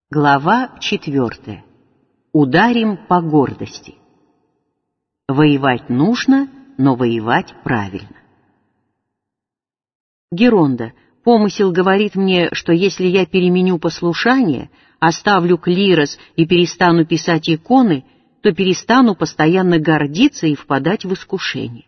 Глава 4. Ударим по гордости. Воевать нужно, но воевать правильно. Геронда, помысел говорит мне, что если я переменю послушание, оставлю клирос и перестану писать иконы, то перестану постоянно гордиться и впадать в искушение.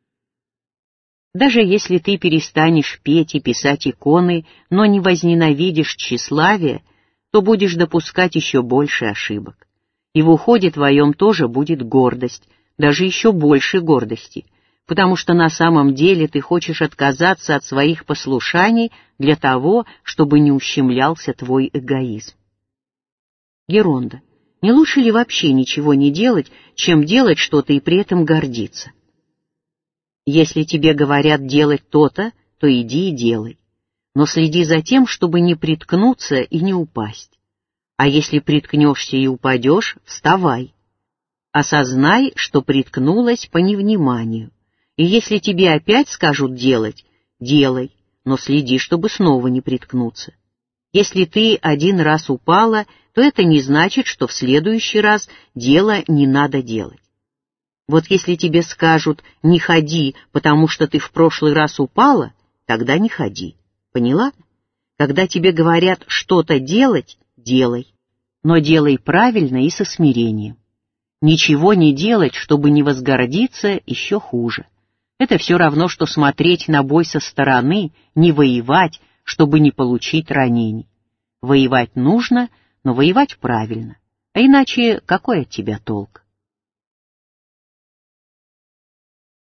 Даже если ты перестанешь петь и писать иконы, но не возненавидишь тщеславие, то будешь допускать еще больше ошибок. И в уходе твоем тоже будет гордость, даже еще больше гордости, потому что на самом деле ты хочешь отказаться от своих послушаний для того, чтобы не ущемлялся твой эгоизм. Геронда, не лучше ли вообще ничего не делать, чем делать что-то и при этом гордиться? Если тебе говорят делать то-то, то иди и делай. Но следи за тем, чтобы не приткнуться и не упасть. А если приткнешься и упадешь, вставай. Осознай, что приткнулась по невниманию. И если тебе опять скажут делать, делай, но следи, чтобы снова не приткнуться. Если ты один раз упала, то это не значит, что в следующий раз дело не надо делать. Вот если тебе скажут «не ходи, потому что ты в прошлый раз упала», тогда не ходи. Поняла? Когда тебе говорят что-то делать, делай. Но делай правильно и со смирением. Ничего не делать, чтобы не возгордиться, еще хуже. Это все равно, что смотреть на бой со стороны, не воевать, чтобы не получить ранений. Воевать нужно, но воевать правильно. А иначе какой от тебя толк?